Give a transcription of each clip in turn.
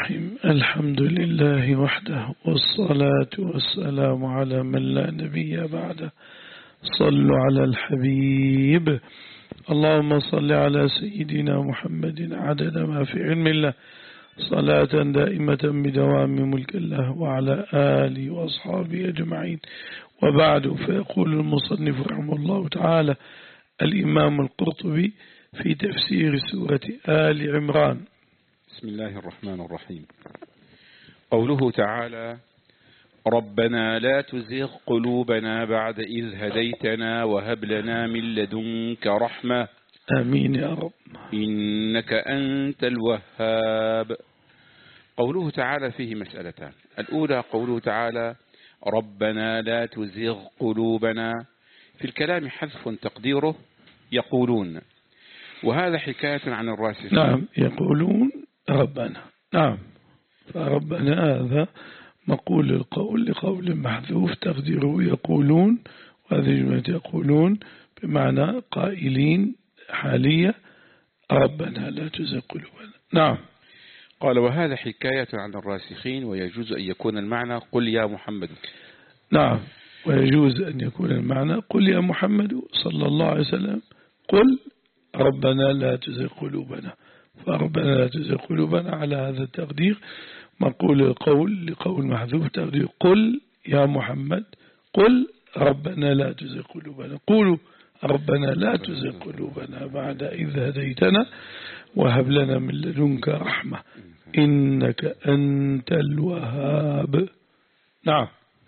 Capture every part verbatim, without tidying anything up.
الرحيم. الحمد لله وحده والصلاة والسلام على من لا نبي بعده. صلوا على الحبيب. اللهم صل على سيدنا محمد عدد ما في علم الله صلاة دائمة بدوام ملك الله وعلى آله وأصحابه أجمعين. وبعد، فيقول المصنف رحمه الله تعالى الإمام القرطبي في تفسير سورة آل عمران: بسم الله الرحمن الرحيم. قوله تعالى: ربنا لا تزغ قلوبنا بعد إذ هديتنا وهب لنا من لدنك رحمة آمين يا رب إنك أنت الوهاب. قوله تعالى فيه مسألتان. الأولى قوله تعالى: ربنا لا تزغ قلوبنا، في الكلام حذف تقديره يقولون، وهذا حكاية عن الراسخين. نعم، يقولون ربنا. نعم، فربنا هذا مقول القول لقول محذوف تقديره يقولون، وهذه جملة يقولون بمعنى قائلين حالية: ربنا لا تزغ قلوبنا. نعم. قال: وهذا حكاية عن الراسخين، ويجوز أن يكون المعنى قل يا محمد. نعم، ويجوز أن يكون المعنى قل يا محمد صلى الله عليه وسلم قل ربنا لا تزغ قلوبنا. فربنا لا تزغ قلوبنا على هذا التقدير مقول القول لقول محذوف تقدير قل يا محمد قل ربنا لا تزغ قلوبنا. قولوا ربنا لا تزغ قلوبنا بعد إذ هديتنا وهب لنا من لدنك رحمة إنك أنت الوهاب. نعم.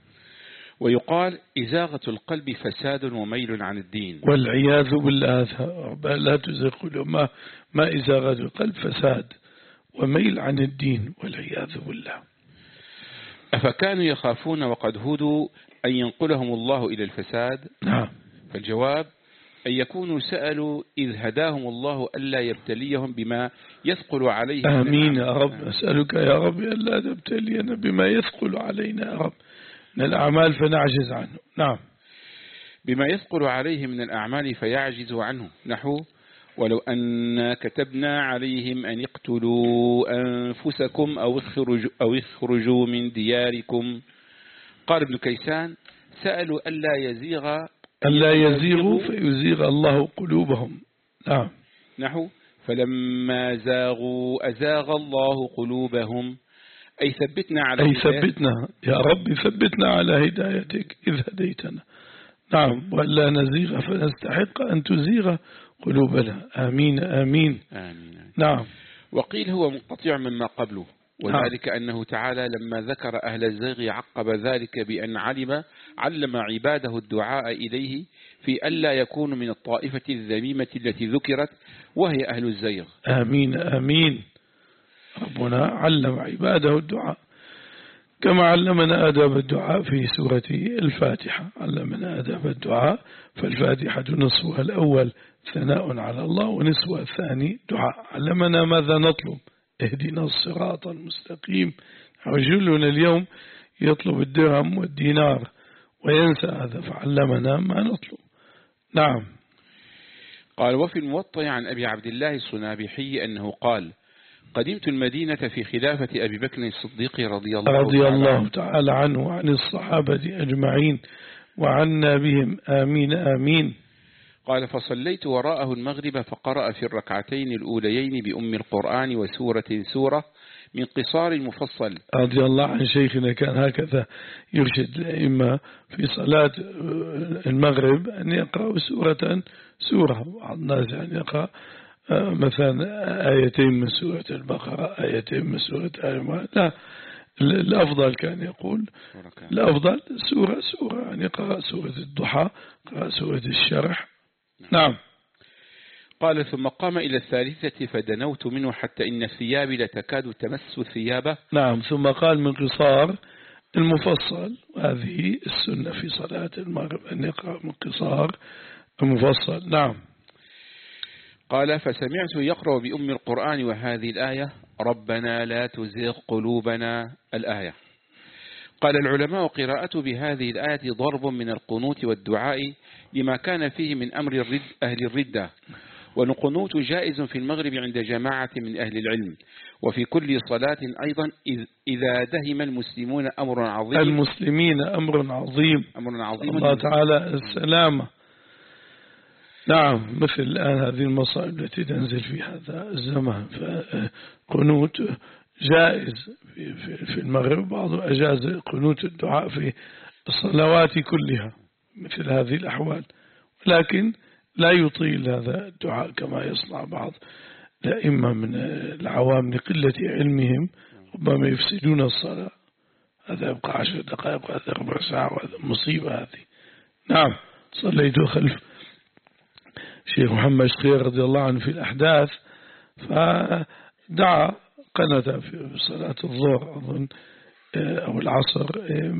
ويقال: إزاغة القلب فساد وميل عن الدين، والعياذ بالله. لا تزغ قلوبنا، ما إزاغة القلب فساد وميل عن الدين والعياذ بالله. أفكانوا يخافون وقد هدوا أن ينقلهم الله إلى الفساد؟ نعم. فالجواب أن يكونوا سألوا إذ هداهم الله ألا يبتليهم بما يثقل عليهم. آمين يا رب. أسألك يا رب ألا تبتلينا بما يثقل علينا يا رب من الأعمال فنعجز عنه. نعم. بما يثقل عليه من الأعمال فيعجزوا عنه، نحو: ولو أن كتبنا عليهم أن اقتلوا أنفسكم أو اخرجوا, أو اخرجوا من دياركم. قال ابن كيسان: سألوا ألا يزيغ ألا يزيغوا فيزيغ الله قلوبهم. نعم. نحو: فلما زاغوا أزاغ الله قلوبهم، أي ثبتنا على أي ثبتنا يا رب، ثبتنا على هدايتك إذ هديتنا. نعم، وألا نزيغ فنستحق أن تزيغ قلوبنا. آمين آمين, آمين. نعم. وقيل هو منقطع مما قبله، وذلك نعم. أنه تعالى لما ذكر أهل الزيغ عقب ذلك بأن علم علم عباده الدعاء إليه في ألا يكون من الطائفة الذميمة التي ذكرت وهي أهل الزيغ. آمين آمين. ربنا علم عباده الدعاء كما علمنا آداب الدعاء في سورة الفاتحة. علمنا آداب الدعاء، فالفاتحة نصفها الأول ثناء على الله ونصفها الثاني دعاء. علمنا ماذا نطلب: اهدنا الصراط المستقيم. رجلنا اليوم يطلب الدرهم والدينار وينسى هذا، فعلمنا ما نطلب. نعم. قال: وفي الموطأ عن أبي عبد الله الصنابحي أنه قال: قدمت المدينة في خلافة أبي بكر الصديق رضي الله, رضي تعالى, الله تعالى عنه وعن الصحابة أجمعين وعنا بهم آمين آمين. قال: فصليت وراءه المغرب فقرأ في الركعتين الأوليين بأم القرآن وسورة سورة من قصار مفصل. رضي الله عن شيخنا كان هكذا يرشد الأئمة في صلاة المغرب أن يقرأوا سورة سورة. بعض الناس يعني يقرأ مثلا آيتين من سورة البقرة، آيتين من سورة آل عمران. لا، الأفضل كان يقول الأفضل سورة سورة، يعني قرأ سورة الضحى، قرأ سورة الشرح. نعم. قال: ثم قام إلى الثالثة فدنوت منه حتى إن ثيابي لتكاد تمس ثيابه. نعم. ثم قال من قصار المفصل، وهذه السنة في صلاة المغرب أن يقرأ من قصار المفصل. نعم. قال: فسمعت يقرأ بأم القرآن وهذه الآية: ربنا لا تزغ قلوبنا، الآية. قال العلماء: قراءته بهذه الآية ضرب من القنوت والدعاء لما كان فيه من أمر الرد أهل الردة، والقنوت جائز في المغرب عند جماعة من أهل العلم، وفي كل صلاة أيضا إذا دهم المسلمون أمر عظيم المسلمين أمر عظيم أمر عظيم الله تعالى السلامة. نعم، مثل الآن هذه المصائب التي تنزل في هذا الزمان، فقنوت جائز في, في, في المغرب، بعضهم أجاز قنوت الدعاء في الصلوات كلها مثل هذه الأحوال، لكن لا يطيل هذا الدعاء كما يصنع بعض الأئمة من العوام لقلة علمهم، ربما يفسدون الصلاة، هذا يبقى عشر دقائق وهذا ربع ساعة، وهذا مصيبة هذه. نعم، صليت خلف شيخ محمد شخير رضي الله عنه في الأحداث، فدعا قنت في صلاة الظهر أظن أو العصر،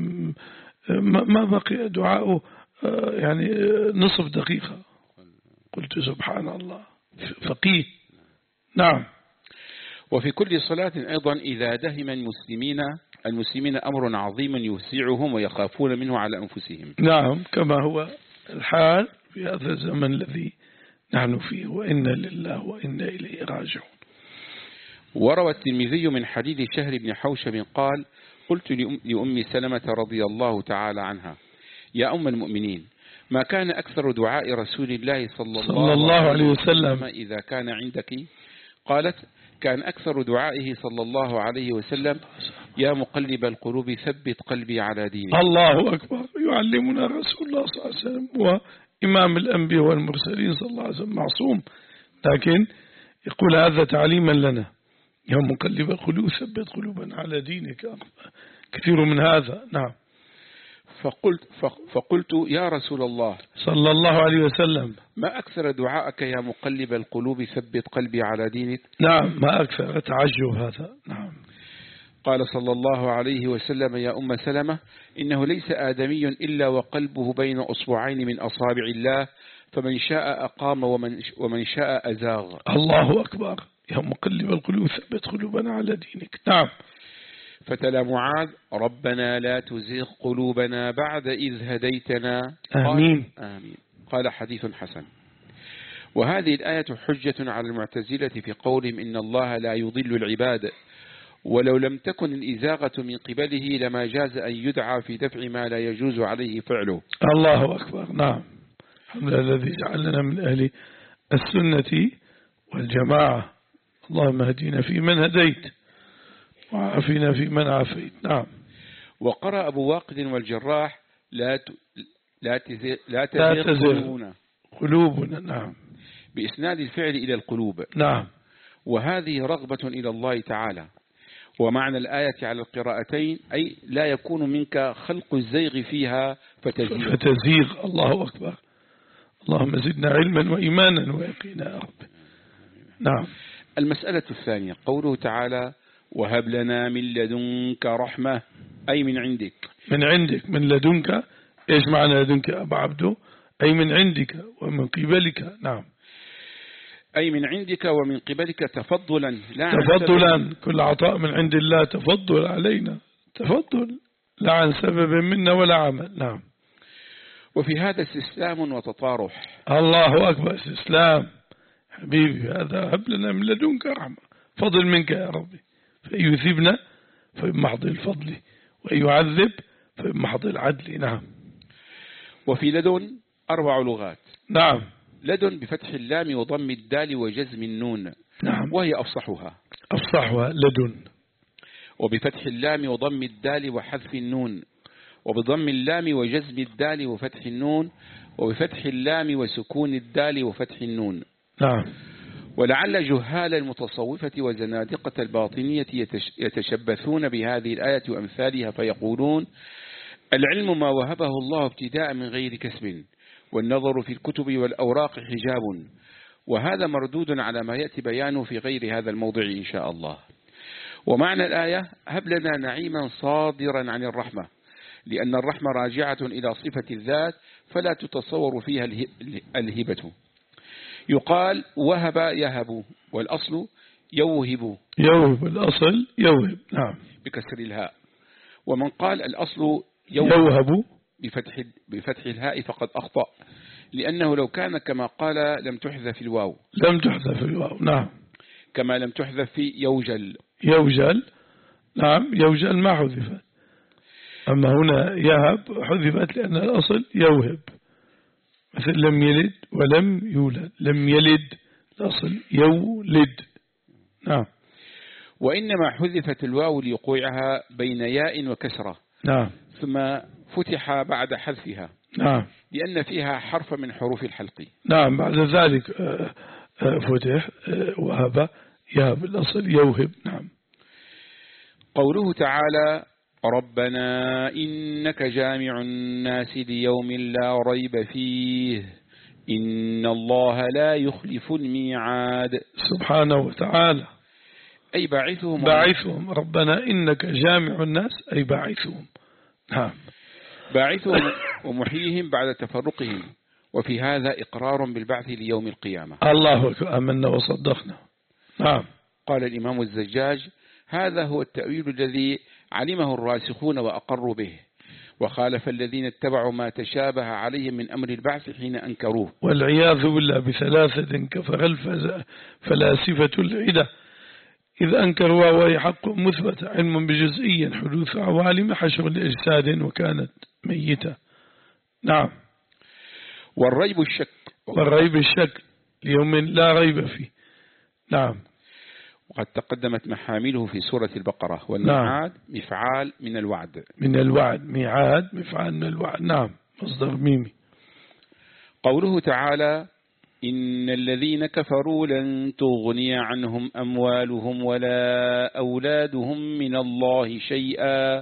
ما بقي دعاءه يعني نصف دقيقة، قلت سبحان الله، فقيه. نعم. وفي كل صلاة أيضا إذا دهم المسلمين المسلمين أمر عظيم يوسعهم ويخافون منه على أنفسهم. نعم، كما هو الحال في هذا الزمن الذي نحن فيه، وإنا لله وإنا إليه راجعون. وروى الترمذي من حديث شهر بن حوشب قال: قلت لأم سلمة رضي الله تعالى عنها: يا أم المؤمنين، ما كان أكثر دعاء رسول الله صلى الله, صلى الله عليه وسلم إذا كان عندك؟ قالت: كان أكثر دعائه صلى الله عليه وسلم: يا مقلب القلوب ثبت قلبي على دينك. الله أكبر، يعلمنا رسول الله صلى الله عليه وسلم وإمام الأنبياء والمرسلين صلى الله عليه وسلم معصوم، لكن يقول هذا تعليما لنا: يا مقلب القلوب ثبت قلوبنا على دينك. كثير من هذا. نعم. فقلت, فقلت يا رسول الله صلى الله عليه وسلم: ما أكثر دعائك يا مقلب القلوب ثبت قلبي على دينك؟ نعم، ما أكثر تعجب هذا. نعم. قال صلى الله عليه وسلم: يا أم سلمة، إنه ليس آدمي إلا وقلبه بين أصبعين من أصابع الله، فمن شاء أقام ومن, ومن شاء أزاغ. الله أكبر، يا مقلب القلوب ثبت قلوبنا على دينك. نعم. فتلا معاذ: ربنا لا تزغ قلوبنا بعد إذ هديتنا. آمين. قال, آمين. قال: حديث حسن. وهذه الآية حجة على المعتزلة في قولهم إن الله لا يضل العباد، ولو لم تكن الإزاغة من قبله لما جاز أن يدعى في دفع ما لا يجوز عليه فعله. الله أكبر. نعم، الحمد لله الذي جعلنا من أهل السنة والجماعة. اللهم هدينا في من هديت وعافينا في من عافيت. نعم. وقرأ أبو واقد والجراح: لا ت... لا تزغ لا تزغ قلوبنا. قلوبنا. نعم. بإسناد الفعل إلى القلوب. نعم. وهذه رغبة إلى الله تعالى. ومعنى الآية على القراءتين أي لا يكون منك خلق الزيغ فيها فتزيغ. فتزيغ. الله أكبر. اللهم زدنا علما وإيمانا ويقينا يا رب. نعم. المسألة الثانية قوله تعالى: وهب لنا من لدنك رحمة، أي من عندك. من عندك، من لدنك. إيش معنى لدنك يا أبا عبده؟ أي من عندك ومن قبلك. نعم. أي من عندك ومن قبلك تفضلا، لا تفضلا، كل عطاء من عند الله تفضل علينا، تفضل لا عن سبب منا ولا عمل. نعم. وفي هذا استسلام وتطارح. الله أكبر، استسلام حبيبي، هذا هب لنا من لدنك رحمة، فضل منك يا ربي، فإن يثبنا فبمحض الفضل، وإن يعذب فبمحض العدل. نعم. وفي لدن أربع لغات. نعم. لدن بفتح اللام وضم الدال وجزم النون. نعم. وهي أفصحها. أفصحها لدن. وبفتح اللام وضم الدال وحذف النون، وبضم اللام وجزم الدال وفتح النون، وبفتح اللام وسكون الدال وفتح النون. نعم. ولعل جهال المتصوفة وزنادقة الباطنية يتشبثون بهذه الآية وأمثالها فيقولون: العلم ما وهبه الله ابتداء من غير كسب، والنظر في الكتب والأوراق حجاب. وهذا مردود على ما يأتي بيانه في غير هذا الموضع إن شاء الله. ومعنى الآية: هب لنا نعيما صادرا عن الرحمة، لأن الرحمة راجعة إلى صفة الذات فلا تتصور فيها الهبة. يقال وهب يهب، والأصل يوهب. يوهب، الأصل يوهب. نعم. بكسر الهاء. ومن قال الأصل يوهب, يوهب بفتح, بفتح الهاء فقد أخطأ، لأنه لو كان كما قال لم تحذف الواو. لم تحذف الواو. نعم. كما لم تحذف في يوجل يوجل نعم يوجل ما حذفت. أما هنا يهب حذفت لأن الأصل يوهب، مثل لم يلد ولم يولد، لم يلد الأصل يولد. نعم. وإنما حذفت الواو لوقوعها بين ياء وكسرة. نعم. ثم فتح بعد حذفها. نعم. لأن فيها حرف من حروف الحلق. نعم. بعد ذلك فتح وهب يهب الأصل يوهب. نعم. قوله تعالى ربنا إنك جامع الناس ليوم لا ريب فيه إن الله لا يخلف الميعاد. سبحانه وتعالى. أي باعثهم باعثهم. ربنا إنك جامع الناس أي باعثهم. نعم. باعثهم ومحييهم بعد تفرقهم، وفي هذا إقرار بالبعث ليوم القيامة. الله أكبر. آمنا وصدقنا. نعم. قال الإمام الزجاج هذا هو التأويل الذي علمه الراسخون وأقروا به، وخالف الذين اتبعوا ما تشابه عليهم من أمر البعث حين أنكروه. والعياذ بالله بثلاثة كفر الفلاسفة العدة إذ أنكروا وهي حق مثبت علم بجزئيا حدوث عوالم حشر لأجساد وكانت ميتة. نعم. والريب الشك. والريب الشك ليوم لا ريب فيه. نعم. وقد تقدمت محامله في سورة البقرة. والميعاد نعم. مفعال من الوعد. من الوعد. ميعاد مفعال من الوعد. نعم. مصدر ميمي. قوله تعالى إن الذين كفروا لن تغني عنهم أموالهم ولا أولادهم من الله شيئا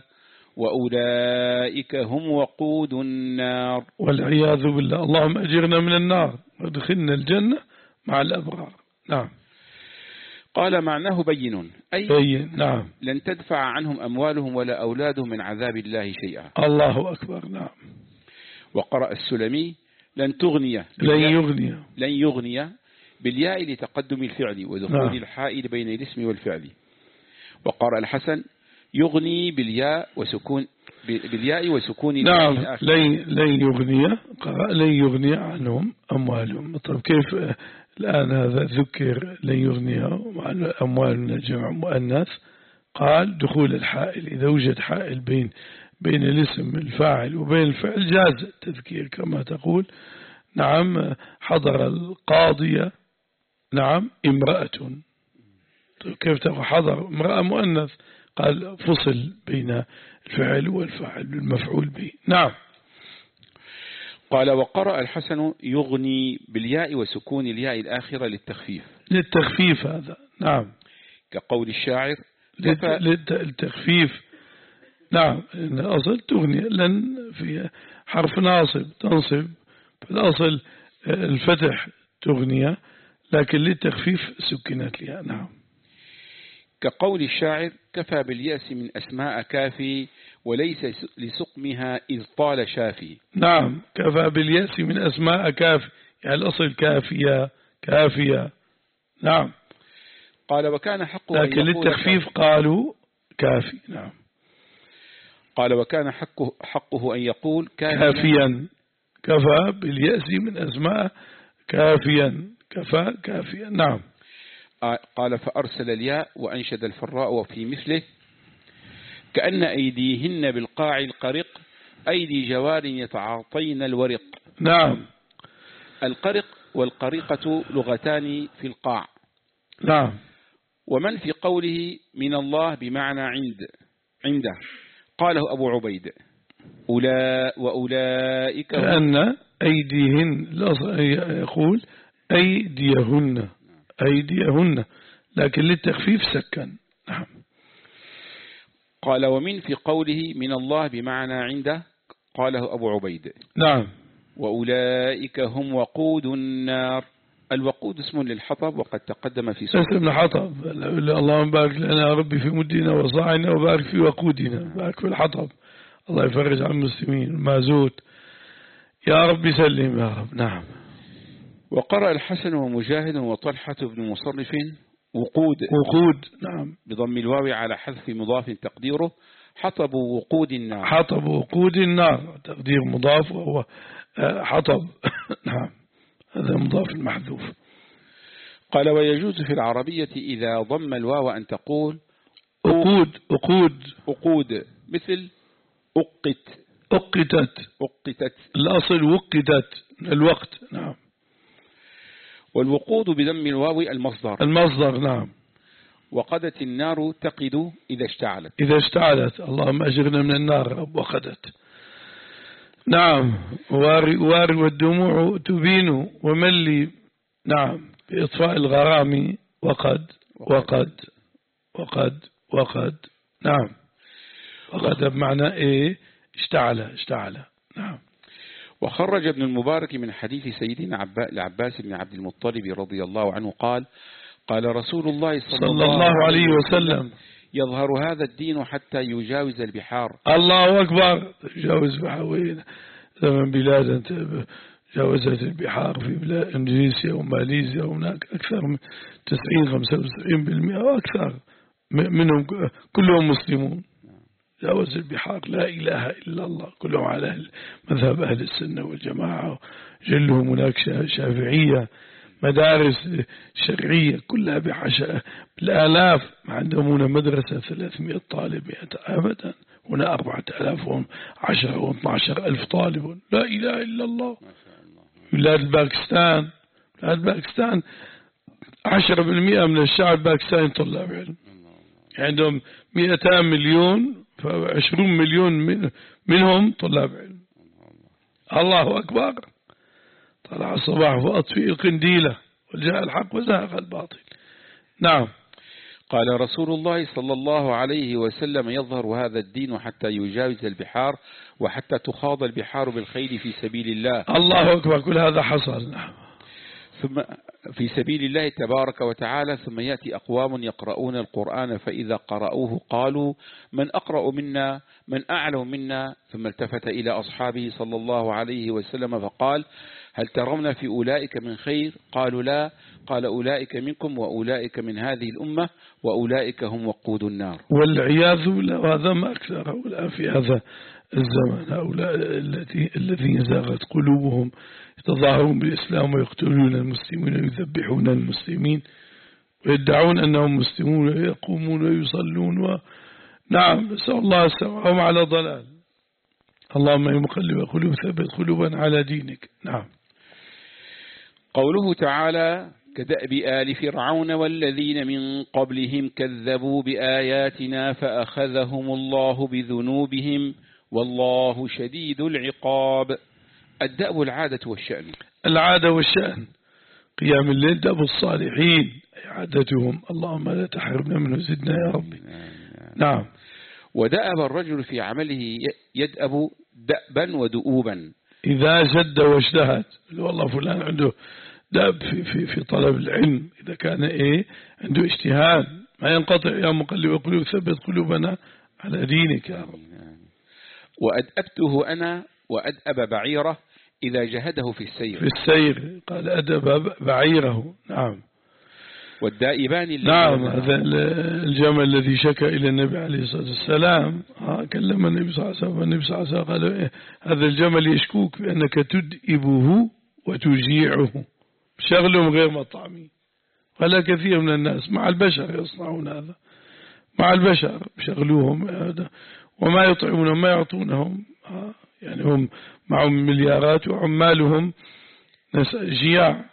وأولئك هم وقود النار. والعياذ بالله. اللهم أجرنا من النار وادخلنا الجنة مع الأبرار. نعم. قال معناه بين أي بين. نعم. لن تدفع عنهم أموالهم ولا أولادهم من عذاب الله شيئا. الله أكبر. نعم. وقرأ السلمي لن تغني لن يغني لن يغني بالياء لتقدم الفعل ودخول نعم. الحائل بين الاسم والفعل. وقرأ الحسن يغني بالياء وسكون بالياء وسكون نعم. لن لن يغني قرأ لن يغني عنهم أموالهم. طيب كيف الآن هذا ذكر لن يغني عن أموال من الجمع مؤنث؟ قال دخول الحائل إذا وجد حائل بين بين الاسم الفاعل وبين الفعل جاز التذكير كما تقول. نعم. حضر القاضية نعم امرأة. كيف تقول حضر امرأة مؤنث؟ قال فصل بين الفعل والفاعل المفعول به. نعم. قال وقرأ الحسن يغني بالياء وسكون الياء الآخرة للتخفيف. للتخفيف هذا. نعم. كقول الشاعر للتخفيف. نعم. إن الأصل تغني لن في حرف ناصب تنصب فالأصل الفتح تغنية لكن للتخفيف سكنت لها. نعم. كقول الشاعر كفى باليأس من أسماء كافي وليس لسقمها إذ طال شافي. نعم. كفى باليأس من أسماء كافي يعني الأصل كافية كافية. نعم. قال وكان حقه لكن للتخفيف قالوا كافي. نعم. قال وكان حقه, حقه أن يقول كافيا. كفى باليأس من أسماء كافيا كفى كافيا. نعم. قال فأرسل الياء وأنشد الفراء وفي مثله كأن أيديهن بالقاع القرق أيدي جوار يتعاطين الورق. نعم. القرق والقريقة لغتان في القاع. نعم. ومن في قوله من الله بمعنى عند عنده قاله أبو عبيد أولا وأولئك كأن أيديهن يقول أيديهن أيديهن لكن للتخفيف سكن. نعم. قال ومن في قوله من الله بمعنى عنده قاله أبو عبيد. نعم. وأولئك هم وقود النار. الوقود اسم للحطب وقد تقدم في سورة اسم الحطب. اللهم بارك لنا ربي في مدنا وصاعنا وبارك في وقودنا. بارك في الحطب. الله يفرج عن المسلمين المازوت يا رب سلم يا رب. نعم. وقرأ الحسن ومجاهد وطلحة بن مصرف وقود وقود. نعم. بضم الواو على حذف مضاف تقديره حطب وقود النار. حطب وقود النار تقدير مضاف وهو حطب. نعم. هذا مضاف المحذوف. قال ويجوز في العربية إذا ضم الواو أن تقول أقود أقود أقود مثل أقت أقتت أقتت الأصل وقتت الوقت. نعم. والوقود بضم الواو المصدر المصدر. نعم. وقدت النار تقد إذا اشتعلت. إذا اشتعلت. اللهم أجرنا من النار. وقدت. نعم. واري, واري والدموع تبين وملي. نعم. بإطفاء الغرام وقد وقد وقد وقد. نعم. وقد بمعنى إيه؟ اشتعل اشتعل. نعم. وخرج ابن المبارك من حديث سيدنا العباس بن عبد المطلب رضي الله عنه قال قال رسول الله صلى, صلى الله عليه وسلم يظهر هذا الدين حتى يجاوز البحار. الله أكبر. يجاوز بحوين زمن بلاد جاوزت البحار في بلاد إندونيسيا وماليزيا، هناك أكثر من تسعين خمسة وتسعين بالمئة وأكثر منهم كلهم مسلمون. جاوز البحار. لا إله إلا الله. كلهم على مذهب أهل السنة والجماعة. جلهم هناك شافعية، مدارس شرعية كلها بعشاء بالآلاف. ما عندهم هنا مدرسة ثلاثمائة طالب أبدا. هنا أربعة آلاف وعشرة واثنى عشر ألف طالب. لا إله إلا الله. بلاد باكستان بلاد باكستان عشرة بالمئة من الشعب الباكستاني طلاب علم. عندهم مئتان مليون، فعشرون مليون من منهم طلاب علم. الله أكبر. طلع الصباح وأطفئ القنديلة وجاء الحق وزهق الباطل. نعم. قال رسول الله صلى الله عليه وسلم يظهر هذا الدين حتى يجاوز البحار وحتى تخاض البحار بالخيل في سبيل الله. الله أكبر. كل هذا حصل. نعم. ثم في سبيل الله تبارك وتعالى. ثم يأتي أقوام يقرؤون القرآن فإذا قرأوه قالوا من أقرأ منا من أعلم منا. ثم التفت إلى أصحابه صلى الله عليه وسلم فقال هل ترون في أولئك من خير؟ قالوا لا. قال أولئك منكم وأولئك من هذه الأمة وأولئك هم وقود النار. والعياذ بالله. وهذا ما أكثر هؤلاء في هذا الزمن. هؤلاء الذين زاغت قلوبهم يتظاهرون بالإسلام ويقتلون المسلمين ويذبحون المسلمين ويدعون أنهم مسلمون ويقومون ويصلون و... نعم. نسأل الله السلامة. هم على ضلال. اللهم يا مقلب القلوب ثبت قلوبنا على دينك. نعم. قوله تعالى كدأب آل فرعون والذين من قبلهم كذبوا بآياتنا فأخذهم الله بذنوبهم والله شديد العقاب. الدأب العادة والشأن. العادة والشأن. قيام الليل دأب الصالحين عادتهم. اللهم لا تحرمنا منه زدنا يا ربي. نعم. ودأب الرجل في عمله يدأب دأبا ودؤوبا. إذا جد واجتهد. والله فلان عنده دأب في, في, في طلب العلم. إذا كان إيه عنده اجتهاد ما ينقطع. يا مقلب القلوب ثبت قلوبنا على دينك يا رب. وأدأبته أنا وأدأب بعيره إذا جهده في السير. في السير. قال أدب بعيره. نعم. والدائبان. نعم. هذا الجمل الذي شكى إلى النبي عليه الصلاة والسلام. ها كلم النبي صلى الله عليه وسلم. النبي صلى الله عليه وسلم قال إيه هذا الجمل يشكوك بأنك تدئبه وتجيعه. شغلهم غير مطعمي. ولا كثير من الناس مع البشر يصنعون هذا. مع البشر بشغلوهم هذا وما يطعمون وما يعطونهم. يعني هم معهم مليارات وعمالهم جياع.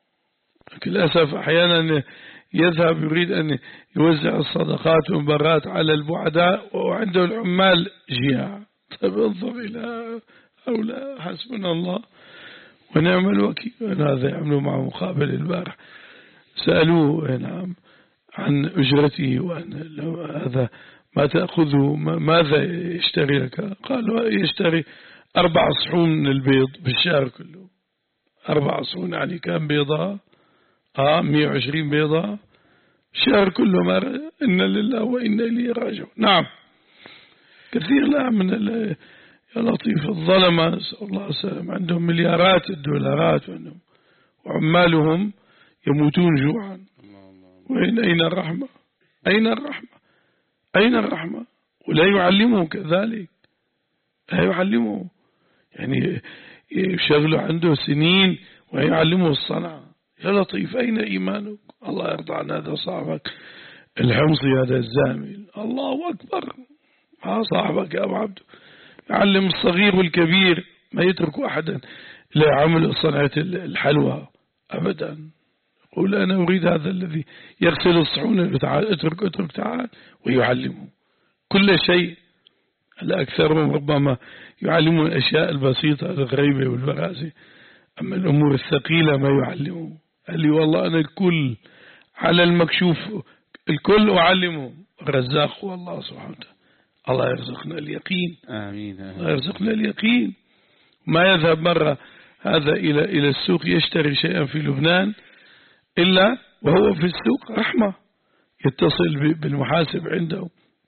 للأسف أحيانا يذهب يريد أن يوزع الصدقات والمبرات على البعداء وعنده العمال جياع. طيب انظر إلى هؤلاء. حسبنا الله ونعم الوكيل. هذا يعملوا معه مقابل البارح. سألوه نعم عن أجرته وأن هذا ما تأخذه ماذا يشتري لك؟ قالوا يشتري أربع صحون من البيض في الشهر كله. أربع صحون يعني كم بيضة؟ آه مئة وعشرين بيضة الشهر كله. ما إن لله وإنا إليه راجعون. نعم. كثير لا من يا لطيف الظلمة نسأل الله السلامة عندهم مليارات الدولارات وعندهم وعمالهم يموتون جوعا. وين أين الرحمة؟ أين الرحمة؟ أين الرحمة؟ ولا يعلمه كذلك. لا يعلمه يعني يشغله عنده سنين ويعلمه الصنعة. يا لطيف أين إيمانك؟ الله يرضى عن هذا صاحبك الحمصي هذا الزامل الله أكبر، ها صاحبك يا أبو عبد يعلم الصغير والكبير، ما يترك أحدا لا يعمل صنعة الحلوى أبدا. قل أنا أريد هذا الذي يغسل الصحون، تعال اترك اترك تعال، ويعلمه كل شيء. الأكثرهم ربما يعلمون الأشياء البسيطة الغريبة والبراسي، أما الأمور الثقيلة ما يعلمه. قال لي والله أنا الكل على المكشوف الكل أعلمه. الرزاق والله سبحانه وتعالى. الله يرزقنا اليقين، آمين. الله يرزقنا اليقين. ما يذهب مرة هذا إلى إلى السوق يشتري شيئا في لبنان إلا وهو في السوق رحمة، يتصل بالمحاسب عنده،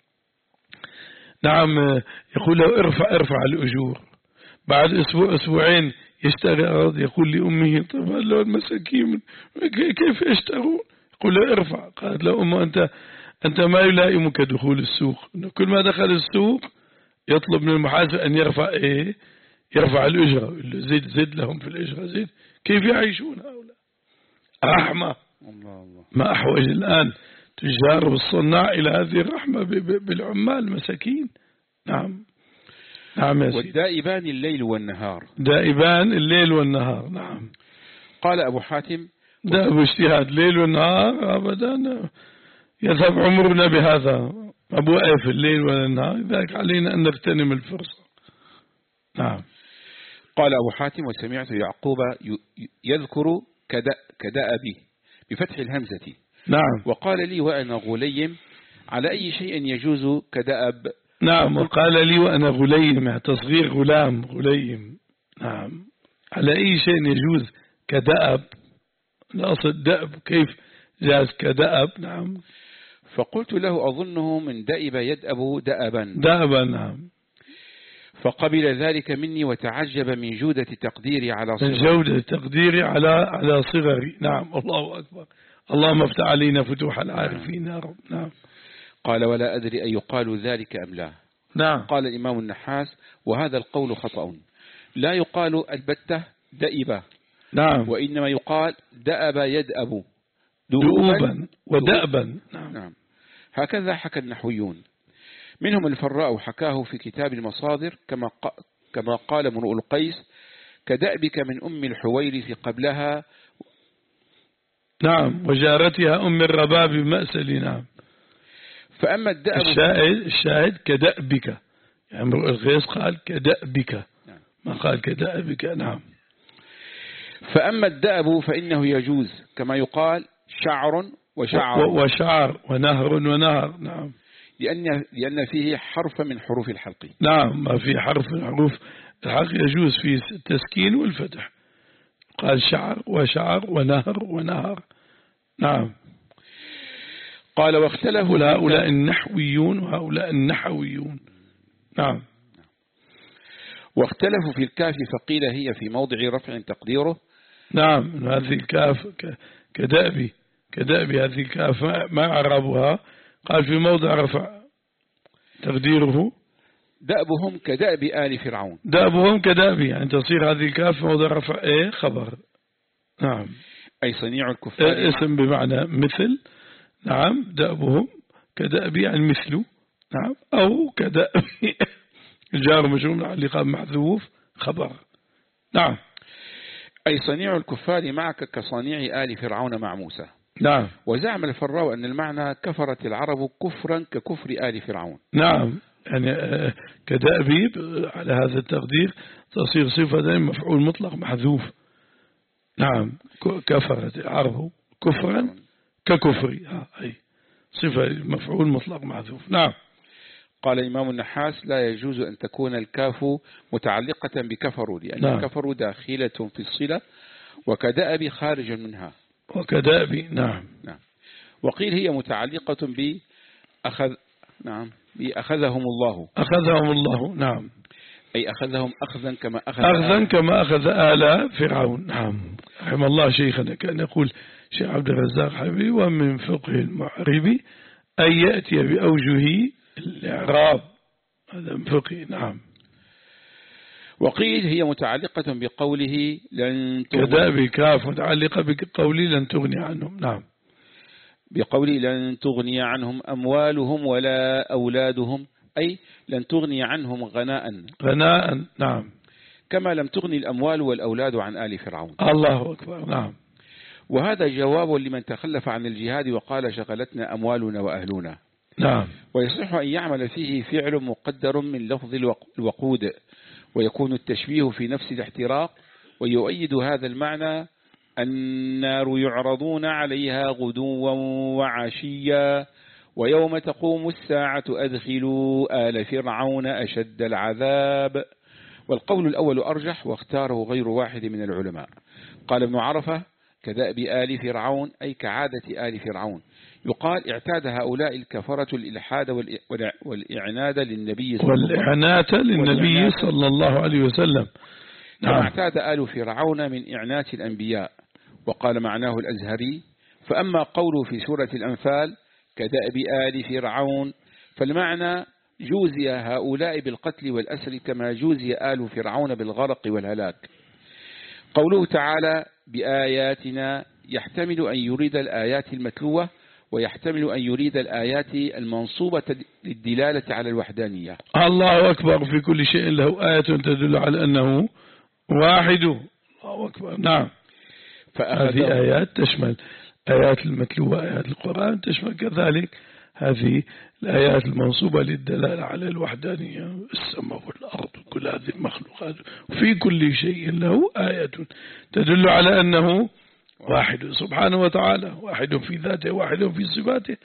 نعم، يقول له ارفع ارفع الأجور. بعد أسبوع أسبوعين يشتري أرض، يقول لأمه طب له المساكين كيف يشترون؟ يقول له ارفع. قالت له أمه أنت أنت ما يلائمك دخول السوق، كل ما دخل السوق يطلب من المحاسب أن يرفع إيه؟ يرفع الأجرة، زد زد لهم في الأجرة زد. كيف يعيشون هؤلاء؟ رحمة. الله الله. ما أحوج الآن تجار والصناع إلى هذه الرحمة بالعمال المساكين. نعم نعم يا سيدي. والدائبان الليل والنهار. دائبان الليل والنهار. نعم. قال أبو حاتم دائب اجتهاد ليل والنهار أبدا، يذهب عمرنا بهذا، أبو في الليل والنهار، لذلك علينا أن نغتنم الفرصة. نعم. قال أبو حاتم وسمعت يعقوب يذكر كدأبي بفتح الهمزة. نعم. وقال لي وأنا غليم على أي شيء يجوز كدأب. نعم. وقال لي وأنا غليم، تصغير غلام غليم. نعم. على أي شيء يجوز كدأب، الأصل دأب، كيف جاز كدأب؟ نعم. فقلت له أظنه من دأب يدأب دأبا. دأبا. نعم. فقبل ذلك مني وتعجب من جودة تقديري على صغري. من جودة تقديري على على صغري. نعم. الله أكبر. اللهم افتح علينا فتوح العارفين يا رب. نعم. قال ولا أدري أن يقال ذلك أم لا. نعم. قال الإمام النحاس وهذا القول خطأ، لا يقال البتة دأبة. نعم. وإنما يقال دأب يدأب دؤوبا ودأبا. نعم. نعم. هكذا حكى النحويون، منهم الفراء حكاه في كتاب المصادر كما كما قال امرؤ القيس كدأبك من أم الحويرث قبلها. نعم. وجارتها أم الرباب بمأسل. نعم. فأما الدأب الشاهد, الشاهد كدأبك، يعني امرؤ القيس قال كدأبك، ما قال كدأبك. نعم. فأما الدأب فإنه يجوز كما يقال شعر وشعر وشعر ونهر ونهر. نعم. لأن لأن فيه حرف من حروف الحلق. نعم. ما في حرف من حروف الحلق يجوز فيه التسكين والفتح. قال شعر وشعر ونهر ونهر. نعم. قال واختلفوا هؤلاء النحويون وهؤلاء النحويون. نعم. واختلفوا في الكاف فقيل هي في موضع رفع تقديره. نعم. هذه الكاف كدأبي كدأبي هذه الكاف ما عربها، قال في موضع رفع تقديره دأبهم كدأب آل فرعون. دأبهم كدأبي، يعني تصير هذه الكاف في موضع رفع ايه خبر. نعم. أي صنيع الكفار، اسم بمعنى مثل. نعم. دأبهم كدأبي يعني مثله. نعم. أو كدأبي الجار مجرور متعلق محذوف خبر. نعم. أي صنيع الكفار معك كصنيع آل فرعون مع موسى. نعم. وزعم الفراء أن المعنى كفرت العرب كفرا ككفر آل فرعون. نعم. يعني كدأبي على هذا التقدير تصير صفة مفعول مطلق محذوف. نعم. كفرت العرب كفرا ككفر، أي صفة مفعول مطلق محذوف. نعم. قال إمام النحاس لا يجوز أن تكون الكاف متعلقة بكفروا، لأن نعم. كفروا داخلة في الصلة، وكدأب خارج منها. وكدأب. نعم. نعم. وقيل هي متعلقة بأخذ. نعم. بأخذهم الله. أخذهم الله. نعم. أي أخذهم أخذا كما أخذ أخذا آل. كما أخذ آل فرعون. نعم. رحم الله شيخنا كان يقول شيخ عبد الرزاق حبيبي ومن فقه المحربي أن يأتي بأوجه الإعراب، هذا من فقه. نعم. وقيل هي متعلقة بقوله لن كدأب كاف متعلقة بقوله لن تغني عنهم. نعم. بقول لن تغني عنهم أموالهم ولا أولادهم، أي لن تغني عنهم غناء غناء نعم، كما لم تغني الأموال والأولاد عن آل فرعون. الله أكبر نعم. وهذا جواب لمن تخلف عن الجهاد وقال شغلتنا أموالنا وأهلنا. نعم. ويصح أن يعمل فيه فعل مقدر من لفظ الوقود، ويكون التشبيه في نفس الاحتراق. ويؤيد هذا المعنى النار يعرضون عليها غدوا وعشيا ويوم تقوم الساعة أدخلوا آل فرعون أشد العذاب. والقول الأول أرجح واختاره غير واحد من العلماء. قال ابن عرفة كدأب آل فرعون، أي كعادة آل فرعون. يقال اعتاد هؤلاء الكفرة الإلحاد والإعناد للنبي صلى الله والإعنات للنبي صلى الله عليه وسلم كما اعتاد آل فرعون من إعنات الأنبياء. وقال معناه الأزهري: فأما قوله في سورة الأنفال كدأب آل فرعون فالمعنى جوزي هؤلاء بالقتل والأسر كما جوزي آل فرعون بالغرق والهلاك. قوله تعالى بآياتنا يحتمل أن يريد الآيات المتلوة، ويحتمل أن يريد الآيات المنصوبة للدلالة على الوحدانية. الله أكبر، في كل شيء له آية تدل على أنه واحد. الله أكبر نعم. هذه آيات تشمل آيات المتلوة، آيات القرآن تشمل كذلك هذه الآيات المنصوبة للدلالة على الوحدانية، السماء والأرض كل هذه المخلوقات، وفي كل شيء له آية تدل على أنه واحد سبحانه وتعالى، واحد في ذاته، واحد في صفاته،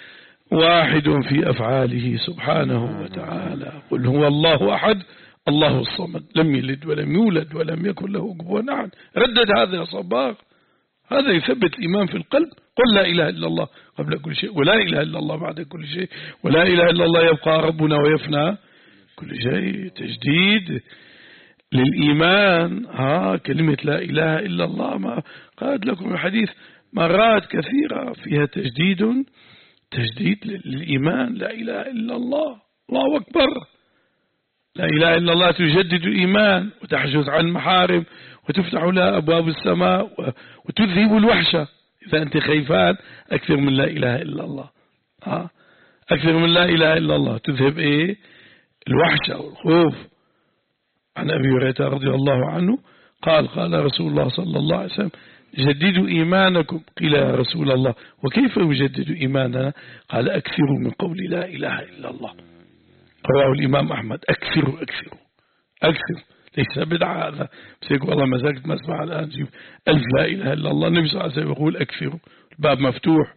واحد في أفعاله سبحانه وتعالى. قل هو الله أحد الله الصمد لم يلد ولم يولد ولم يكن له كفوا أحد. ردد هذا يا صباغ، هذا يثبت الإيمان في القلب. قل لا إله إلا الله قبل كل شيء، ولا إله إلا الله بعد كل شيء، ولا إله إلا الله يبقى ربنا ويفنى كل شيء. تجديد للإيمان. ها كلمة لا إله إلا الله ما قالت لكم الحديث مرات كثيرة فيها تجديد تجديد للإيمان. لا إله إلا الله، الله أكبر. لا إله إلا الله تجدد الإيمان وتحجز عن المحارم وتفتح لها أبواب السماء وتذهب الوحشة. إذا أنت خيفان أكثر من لا إله إلا الله. ها أكثر من لا إله إلا الله تذهب إيه الوحشة والخوف. عن أبي هريرة رضي الله عنه قال قال رسول الله صلى الله عليه وسلم جددوا إيمانكم. قيل يا رسول الله وكيف يجدد إيماننا؟ قال أكثروا من قول لا إله إلا الله. رواه الإمام أحمد. أكثروا أكثروا أكثر، ليس بدعة هذا، بس يقول والله ما زلت ما اسمع الآن جيب ألف لا إله إلا الله. النبي صلى الله عليه وسلم يقول أكثروا، الباب مفتوح.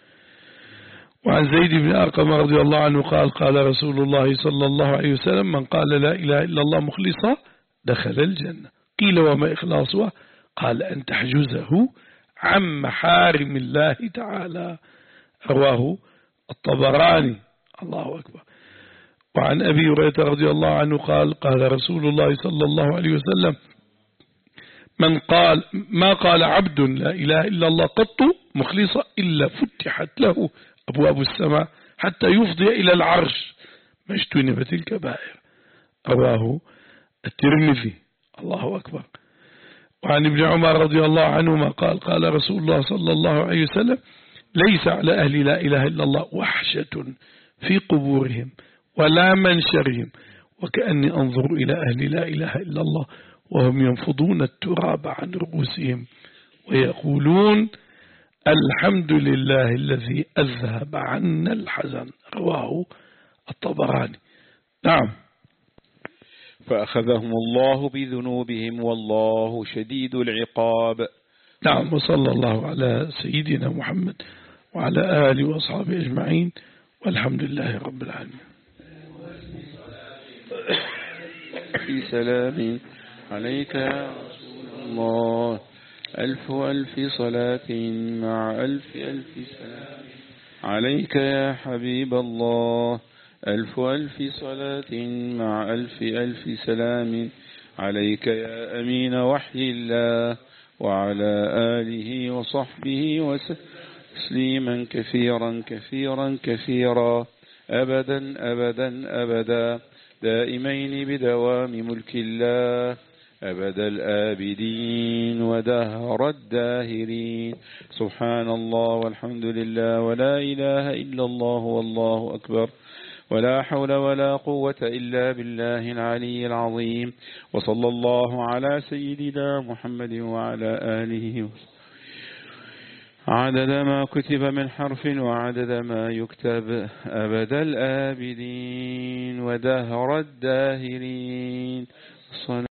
وعن زيد بن أرقم رضي الله عنه قال قال رسول الله صلى الله عليه وسلم من قال لا إله إلا الله مخلصا دخل الجنة. قيل وما إخلاصها؟ قال أن تحجزه عن محارم الله تعالى. رواه الطبراني. الله أكبر. وعن أبي هريرة رضي الله عنه قال قال رسول الله صلى الله عليه وسلم من قال ما قال عبد لا إله إلا الله قط مخلصا إلا فتحت له أبواب السماء حتى يفضي إلى العرش ما اجتنبت الكبائر. رواه الترمذي. الله أكبر. وعن ابن عمر رضي الله عنهما قال قال رسول الله صلى الله عليه وسلم ليس على أهل لا إله إلا الله وحشة في قبورهم ولا منشرهم وكأني أنظر إلى أهل لا إله إلا الله وهم ينفضون التراب عن رؤوسهم ويقولون الحمد لله الذي أذهب عنا الحزن. رواه الطبراني. نعم. فأخذهم الله بذنوبهم والله شديد العقاب. نعم. وصلى الله على سيدنا محمد وعلى آله وأصحابه أجمعين والحمد لله رب العالمين. في سلام عليك يا رسول الله ألف ألف صلاة مع ألف ألف سلام عليك يا حبيب الله ألف ألف صلاة مع ألف ألف سلام عليك يا أمين وحي الله وعلى آله وصحبه وسليما كثيرا كثيرا كثيرا أبدا أبدا أبدا دائمين بدوام ملك الله أبد الآبدين ودهر الداهرين. سبحان الله والحمد لله ولا إله إلا الله والله أكبر ولا حول ولا قوة إلا بالله العلي العظيم. وصلى الله على سيدنا محمد وعلى آله وسلم عدد ما كتب من حرف وعدد ما يكتب أبد الآبدين ودهر الداهرين.